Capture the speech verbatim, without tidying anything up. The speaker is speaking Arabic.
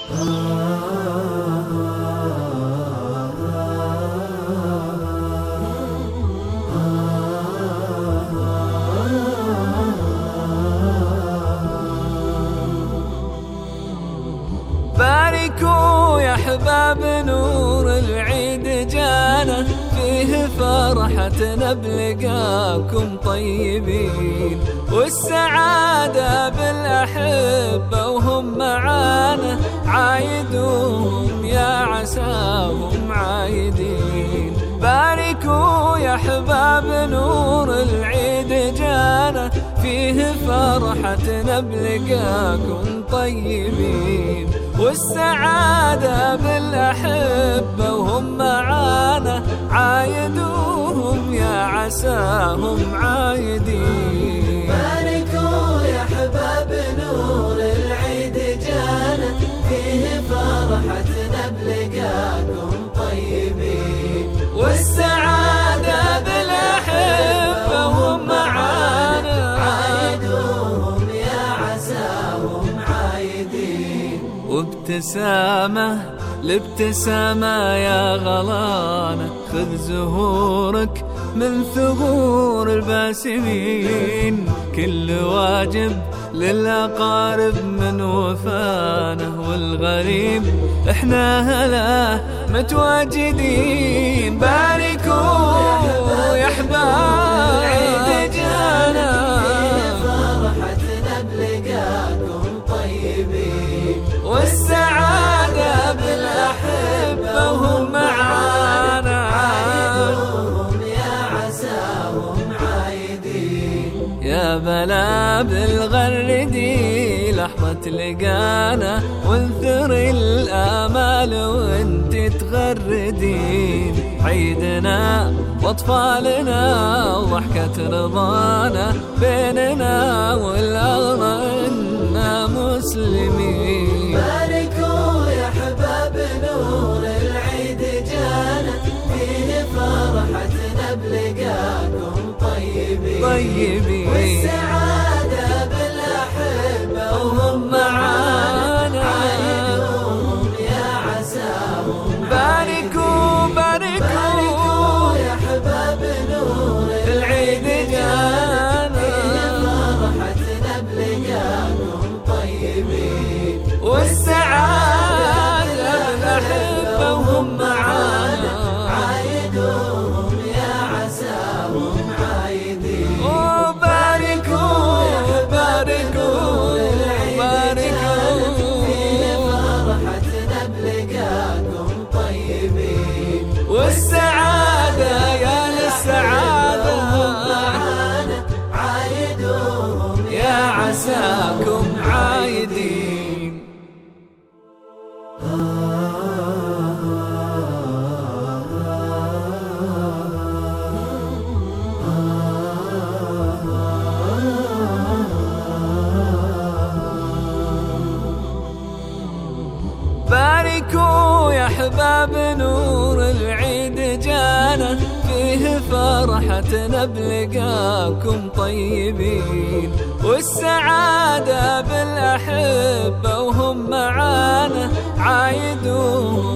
باركوا يا أحباب نور العيد جانا، فيه فرحتنا بلقاكم طيبين، والسعادة بالأحبة وهم معانا، عايدوهم يا عساهم عايدين. باركوا يا أحباب نور العيد جانا، فيه فرحتنا بلقاكم طيبين، والسعادة بالأحبة وهم معانا، عايدوهم يا عساهم عايدين. باركوا يا أحباب نور العيد جانا، فيه فرحتنا بلقاكم طيبين، والسعادة بالأحبة وهم معانا، عايدوهم يا عساهم عايدين. وابتسامة لابتسامة يا غلانة، خذ زهورك من ثغور الباسمين، كل واجب للأقارب من وفانه، والغريب احنا هلا متواجدين. باركوا يا أحباب العيد جانا، فرحتنا بلقاكم طيبين، والسعادة بالأحبة وهم معانا، عايدوهم يا عساهم عايدين. يا بلا بالغردي لحظة لقانا، وانثر الآمال وانت تغردين، عيدنا واطفالنا وضحكة رضانا، بيننا والله إنا مسلمين. باركوا يا أحباب نور العيد جانا، فيه فرحتنا بلقاكم طيبين، طيبين، والسعادة بالأحبة وهم معانا، عايدوهم يا عساهم. باركوا باركوا يا أحباب نور العيد جانا، فرحتنا بلقاكم طيبين، والسعادة بالأحبة وهم معانا، عايدوهم يا عساهم عايدين. وباركوا باركوا باركوا، فرحتنا بلقاكم طيبين، والسعادة يا للسعادة معانا، عايدوهم يا عساكم عايدين. باركوا يا أحباب نور العيد جانا، فيه فرحتنا بلقاكم طيبين، والسعادة بالأحبة وهم معانا، عايدوهم